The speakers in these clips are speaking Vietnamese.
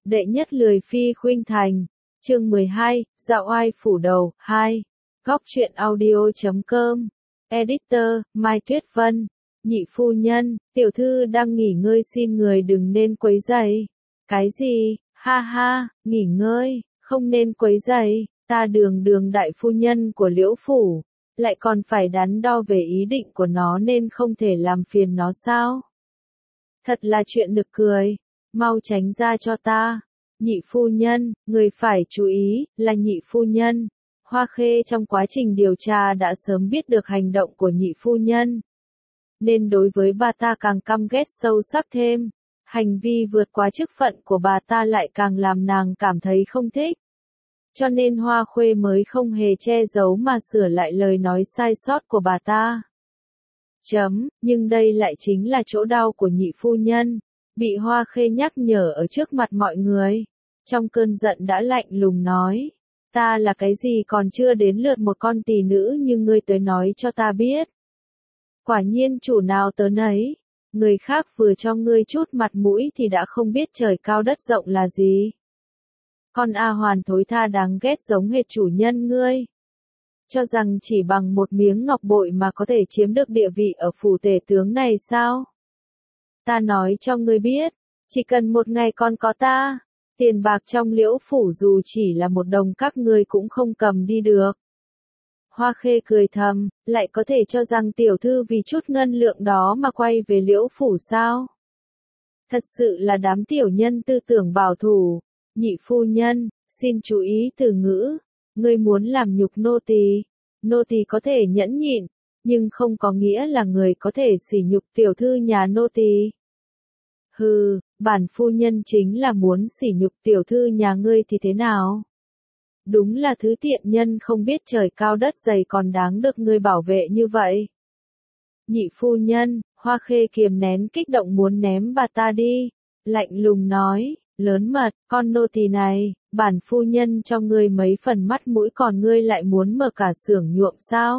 Đệ nhất lười phi khuynh thành. Chương 12, dạo oai phủ đầu, 2. Góc truyện audio.com. Editor, Mai Tuyết Vân. Nhị phu nhân, tiểu thư đang nghỉ ngơi xin người đừng nên quấy rầy. Cái gì? Ha ha, nghỉ ngơi, không nên quấy rầy, ta Đường đại phu nhân của Liễu phủ, lại còn phải đắn đo về ý định của nó nên không thể làm phiền nó sao? Thật là chuyện nực cười, mau tránh ra cho ta. Nhị phu nhân, người phải chú ý, là nhị phu nhân. Hoa Khê trong quá trình điều tra đã sớm biết được hành động của nhị phu nhân, nên đối với bà ta càng căm ghét sâu sắc thêm. Hành vi vượt quá chức phận của bà ta lại càng làm nàng cảm thấy không thích. Cho nên Hoa Khê mới không hề che giấu mà sửa lại lời nói sai sót của bà ta. Nhưng đây lại chính là chỗ đau của nhị phu nhân. Bị Hoa Khê nhắc nhở ở trước mặt mọi người. Trong cơn giận đã lạnh lùng nói. Ta là cái gì còn chưa đến lượt một con tỳ nữ như ngươi tới nói cho ta biết. Quả nhiên chủ nào tớ nấy. Người khác vừa cho ngươi chút mặt mũi thì đã không biết trời cao đất rộng là gì. Con A Hoàn thối tha đáng ghét giống hệt chủ nhân ngươi. Cho rằng chỉ bằng một miếng ngọc bội mà có thể chiếm được địa vị ở phủ tể tướng này sao? Ta nói cho ngươi biết, chỉ cần một ngày còn có ta, tiền bạc trong Liễu phủ dù chỉ là một đồng các ngươi cũng không cầm đi được. Hoa Khê cười thầm, lại có thể cho rằng tiểu thư vì chút ngân lượng đó mà quay về Liễu phủ sao? Thật sự là đám tiểu nhân tư tưởng bảo thủ. Nhị phu nhân, xin chú ý từ ngữ. Ngươi muốn làm nhục nô tỳ có thể nhẫn nhịn, nhưng không có nghĩa là người có thể sỉ nhục tiểu thư nhà nô tỳ. Hừ, bản phu nhân chính là muốn sỉ nhục tiểu thư nhà ngươi thì thế nào? Đúng là thứ tiện nhân không biết trời cao đất dày còn đáng được ngươi bảo vệ như vậy. Nhị phu nhân, Hoa Khê kiềm nén kích động muốn ném bà ta đi, lạnh lùng nói, lớn mật, con nô tỳ này, bản phu nhân cho ngươi mấy phần mắt mũi còn ngươi lại muốn mở cả xưởng nhuộm sao?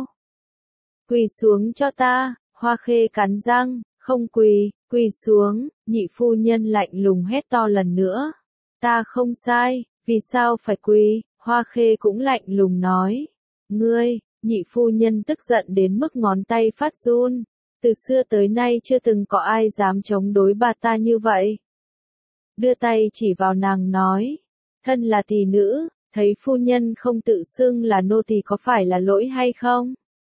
Quỳ xuống cho ta, Hoa Khê cắn răng, không quỳ xuống, nhị phu nhân lạnh lùng hét to lần nữa. Ta không sai, vì sao phải quỳ? Hoa Khê cũng lạnh lùng nói. Ngươi, nhị phu nhân tức giận đến mức ngón tay phát run. Từ xưa tới nay chưa từng có ai dám chống đối bà ta như vậy. Đưa tay chỉ vào nàng nói. Thân là tỷ nữ, thấy phu nhân không tự xưng là nô tỳ có phải là lỗi hay không?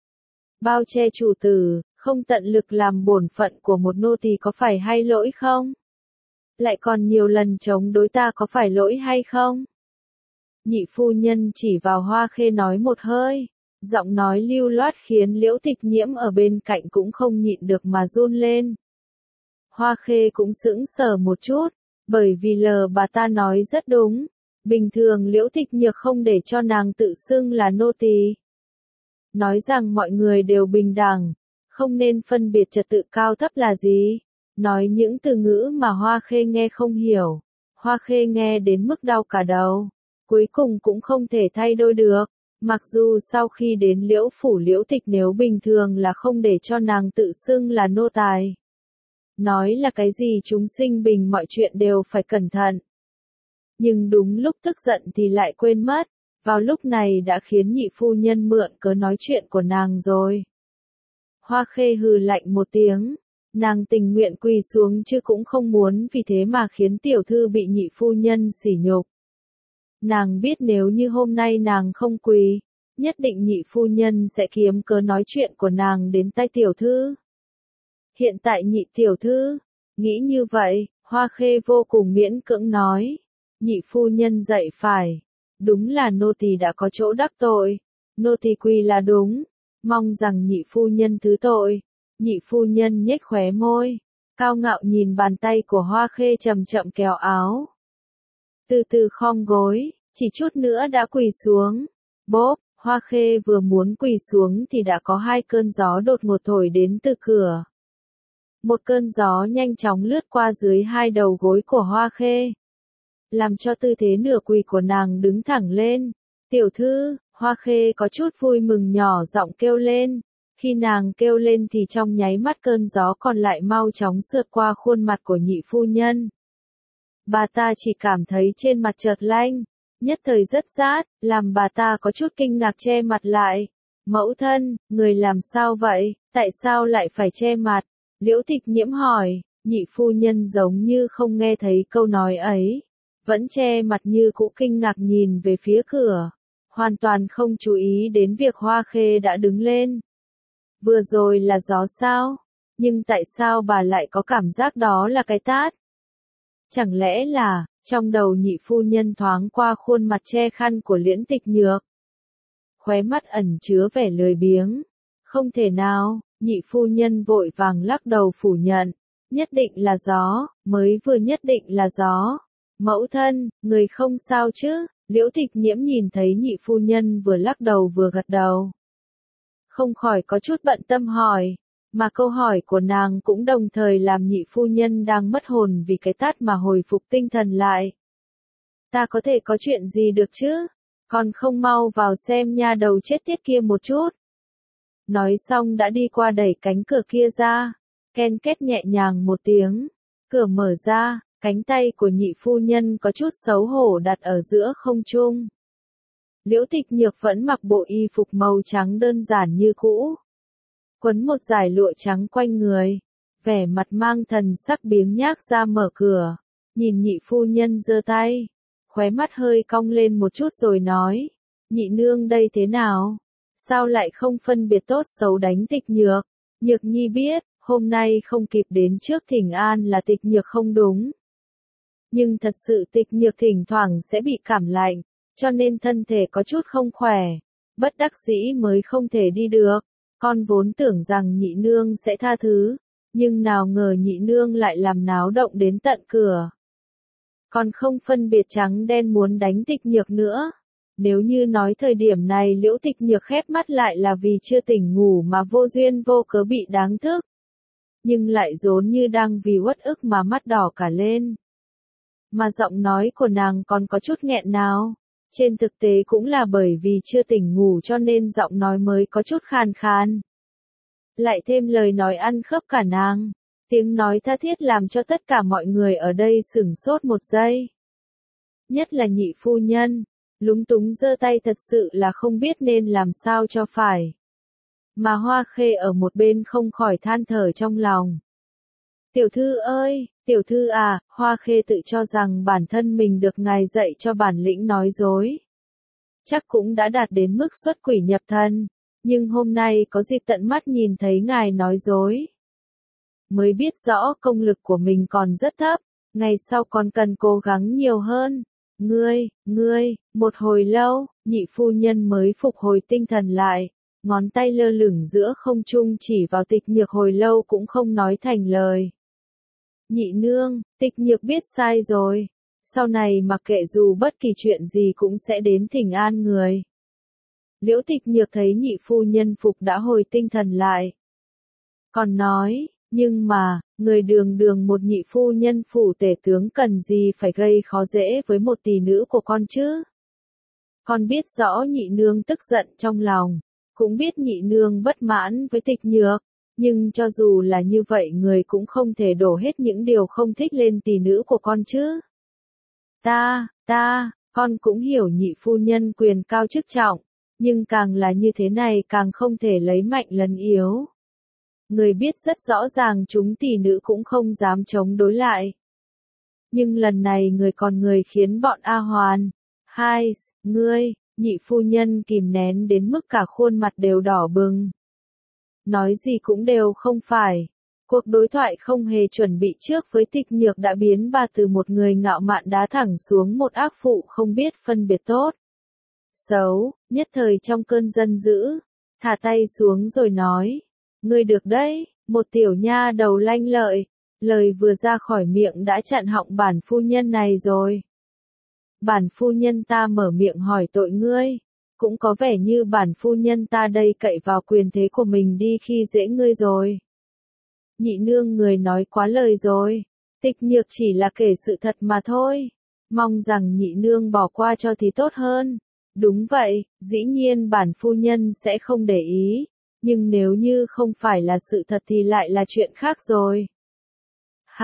Bao che chủ tử, không tận lực làm bổn phận của một nô tỳ có phải hay lỗi không? Lại còn nhiều lần chống đối ta có phải lỗi hay không? Nhị phu nhân chỉ vào Hoa Khê nói một hơi, giọng nói lưu loát khiến Liễu Tịch Nhiễm ở bên cạnh cũng không nhịn được mà run lên. Hoa Khê cũng sững sờ một chút, bởi vì bà ta nói rất đúng, bình thường Liễu Tịch Nhược không để cho nàng tự xưng là nô tỳ. Nói rằng mọi người đều bình đẳng, không nên phân biệt trật tự cao thấp là gì, nói những từ ngữ mà Hoa Khê nghe không hiểu. Hoa Khê nghe đến mức đau cả đầu. Cuối cùng cũng không thể thay đổi được, mặc dù sau khi đến Liễu phủ Liễu Tịch nếu bình thường là không để cho nàng tự xưng là nô tài. Nói là cái gì chúng sinh bình mọi chuyện đều phải cẩn thận. Nhưng đúng lúc tức giận thì lại quên mất, vào lúc này đã khiến nhị phu nhân mượn cớ nói chuyện của nàng rồi. Hoa Khê hừ lạnh một tiếng, nàng tình nguyện quỳ xuống chứ cũng không muốn vì thế mà khiến tiểu thư bị nhị phu nhân sỉ nhục. Nàng biết nếu như hôm nay nàng không quỳ, nhất định nhị phu nhân sẽ kiếm cớ nói chuyện của nàng đến tai tiểu thư. Hiện tại nhị tiểu thư, nghĩ như vậy, Hoa Khê vô cùng miễn cưỡng nói. Nhị phu nhân dạy phải, đúng là nô tỳ đã có chỗ đắc tội, nô tỳ quỳ là đúng, mong rằng nhị phu nhân thứ tội. Nhị phu nhân nhếch khóe môi, cao ngạo nhìn bàn tay của Hoa Khê chậm chậm kéo áo. Từ từ khom gối, chỉ chút nữa đã quỳ xuống. Bốp, Hoa Khê vừa muốn quỳ xuống thì đã có hai cơn gió đột ngột thổi đến từ cửa. Một cơn gió nhanh chóng lướt qua dưới hai đầu gối của Hoa Khê, làm cho tư thế nửa quỳ của nàng đứng thẳng lên. Tiểu thư, Hoa Khê có chút vui mừng nhỏ giọng kêu lên. Khi nàng kêu lên thì trong nháy mắt cơn gió còn lại mau chóng sượt qua khuôn mặt của nhị phu nhân. Bà ta chỉ cảm thấy trên mặt chợt lạnh, nhất thời rất rát, làm bà ta có chút kinh ngạc che mặt lại. Mẫu thân, người làm sao vậy, tại sao lại phải che mặt? Liễu Tịch Nhiễm hỏi, nhị phu nhân giống như không nghe thấy câu nói ấy, vẫn che mặt như cũ kinh ngạc nhìn về phía cửa, hoàn toàn không chú ý đến việc Hoa Khê đã đứng lên. Vừa rồi là gió sao? Nhưng tại sao bà lại có cảm giác đó là cái tát? Chẳng lẽ là, trong đầu nhị phu nhân thoáng qua khuôn mặt che khăn của Liễn Tịch Nhược. Khóe mắt ẩn chứa vẻ lười biếng. Không thể nào, nhị phu nhân vội vàng lắc đầu phủ nhận. Nhất định là gió, mới vừa nhất định là gió. Mẫu thân, người không sao chứ? Liễu Tịch Nhiễm nhìn thấy nhị phu nhân vừa lắc đầu vừa gật đầu. Không khỏi có chút bận tâm hỏi. Mà câu hỏi của nàng cũng đồng thời làm nhị phu nhân đang mất hồn vì cái tát mà hồi phục tinh thần lại. Ta có thể có chuyện gì được chứ? Còn không mau vào xem nha đầu chết tiết kia một chút. Nói xong đã đi qua đẩy cánh cửa kia ra. Ken két nhẹ nhàng một tiếng. Cửa mở ra, cánh tay của nhị phu nhân có chút xấu hổ đặt ở giữa không trung. Liễu Tịch Nhược vẫn mặc bộ y phục màu trắng đơn giản như cũ. Quấn một dải lụa trắng quanh người, vẻ mặt mang thần sắc biếng nhác ra mở cửa, nhìn nhị phu nhân giơ tay, khóe mắt hơi cong lên một chút rồi nói, nhị nương đây thế nào? Sao lại không phân biệt tốt xấu đánh Tịch Nhược? Nhược nhi biết, hôm nay không kịp đến trước thỉnh an là Tịch Nhược không đúng. Nhưng thật sự Tịch Nhược thỉnh thoảng sẽ bị cảm lạnh, cho nên thân thể có chút không khỏe, bất đắc dĩ mới không thể đi được. Con vốn tưởng rằng nhị nương sẽ tha thứ, nhưng nào ngờ nhị nương lại làm náo động đến tận cửa. Còn không phân biệt trắng đen muốn đánh Tịch Nhược nữa. Nếu như nói thời điểm này Liễu Tịch Nhược khép mắt lại là vì chưa tỉnh ngủ mà vô duyên vô cớ bị đáng thức. Nhưng lại rốn như đang vì uất ức mà mắt đỏ cả lên. Mà giọng nói của nàng còn có chút nghẹn nào. Trên thực tế cũng là bởi vì chưa tỉnh ngủ cho nên giọng nói mới có chút khàn khàn. Lại thêm lời nói ăn khớp cả nàng. Tiếng nói tha thiết làm cho tất cả mọi người ở đây sửng sốt một giây. Nhất là nhị phu nhân. Lúng túng giơ tay thật sự là không biết nên làm sao cho phải. Mà Hoa Khê ở một bên không khỏi than thở trong lòng. Tiểu thư ơi, tiểu thư à, Hoa Khê tự cho rằng bản thân mình được ngài dạy cho bản lĩnh nói dối. Chắc cũng đã đạt đến mức xuất quỷ nhập thần, nhưng hôm nay có dịp tận mắt nhìn thấy ngài nói dối. Mới biết rõ công lực của mình còn rất thấp, ngày sau còn cần cố gắng nhiều hơn. Ngươi, một hồi lâu, nhị phu nhân mới phục hồi tinh thần lại, ngón tay lơ lửng giữa không trung chỉ vào Tịch Nhược hồi lâu cũng không nói thành lời. Nhị nương, Tịch Nhược biết sai rồi, sau này mặc kệ dù bất kỳ chuyện gì cũng sẽ đến thỉnh an người. Liễu Tịch Nhược thấy nhị phu nhân phục đã hồi tinh thần lại. Còn nói, nhưng mà, người đường đường một nhị phu nhân phủ tể tướng cần gì phải gây khó dễ với một tỷ nữ của con chứ? Con biết rõ nhị nương tức giận trong lòng, cũng biết nhị nương bất mãn với Tịch Nhược, nhưng cho dù là như vậy người cũng không thể đổ hết những điều không thích lên tỷ nữ của con chứ. Con cũng hiểu nhị phu nhân quyền cao chức trọng, nhưng càng là như thế này càng không thể lấy mạnh lấn yếu. Người biết rất rõ ràng chúng tỷ nữ cũng không dám chống đối lại. Nhưng lần này người còn người khiến bọn A Hoàn, ngươi, nhị phu nhân kìm nén đến mức cả khuôn mặt đều đỏ bừng. Nói gì cũng đều không phải. Cuộc đối thoại không hề chuẩn bị trước với Tịch Nhược đã biến bà từ một người ngạo mạn đá thẳng xuống một ác phụ không biết phân biệt tốt. Xấu, nhất thời trong cơn giận dữ, thả tay xuống rồi nói. Ngươi được đấy, một tiểu nha đầu lanh lợi, lời vừa ra khỏi miệng đã chặn họng bản phu nhân này rồi. Bản phu nhân ta mở miệng hỏi tội ngươi, cũng có vẻ như bản phu nhân ta đây cậy vào quyền thế của mình đi khi dễ ngươi rồi. Nhị nương người nói quá lời rồi, Tịch Nhược chỉ là kể sự thật mà thôi, mong rằng nhị nương bỏ qua cho thì tốt hơn. Đúng vậy, dĩ nhiên bản phu nhân sẽ không để ý. Nhưng nếu như không phải là sự thật thì lại là chuyện khác rồi. Hả,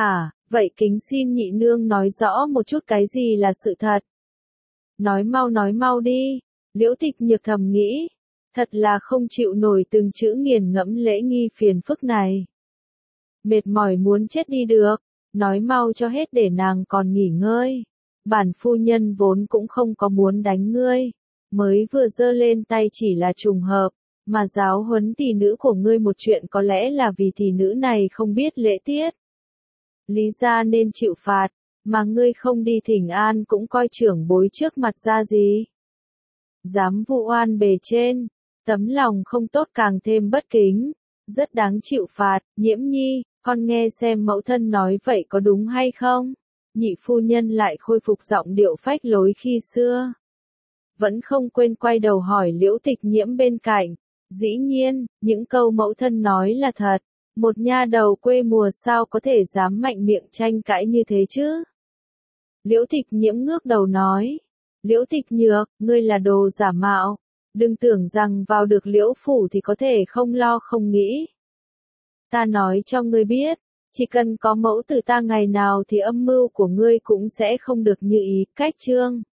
Vậy kính xin nhị nương nói rõ một chút cái gì là sự thật. Nói mau đi, Liễu Tịch Nhược thầm nghĩ, thật là không chịu nổi từng chữ nghiền ngẫm lễ nghi phiền phức này. Mệt mỏi muốn chết đi được, nói mau cho hết để nàng còn nghỉ ngơi. Bản phu nhân vốn cũng không có muốn đánh ngươi, mới vừa giơ lên tay chỉ là trùng hợp, mà giáo huấn tỷ nữ của ngươi một chuyện có lẽ là vì tỷ nữ này không biết lễ tiết. Lý gia nên chịu phạt, mà ngươi không đi thỉnh an cũng coi trưởng bối trước mặt ra gì. Dám vu oan bề trên, tấm lòng không tốt càng thêm bất kính, rất đáng chịu phạt. Nhiễm Nhi, con nghe xem mẫu thân nói vậy có đúng hay không? Nhị phu nhân lại khôi phục giọng điệu phách lối khi xưa. Vẫn không quên quay đầu hỏi Liễu Tịch Nhiễm bên cạnh. Dĩ nhiên, những câu mẫu thân nói là thật. Một nha đầu quê mùa sao có thể dám mạnh miệng tranh cãi như thế chứ? Liễu Tịch Nhiễm ngước đầu nói. Liễu Tịch Nhược, ngươi là đồ giả mạo. Đừng tưởng rằng vào được Liễu phủ thì có thể không lo không nghĩ. Ta nói cho ngươi biết, chỉ cần có mẫu tử ta ngày nào thì âm mưu của ngươi cũng sẽ không được như ý. Cách chương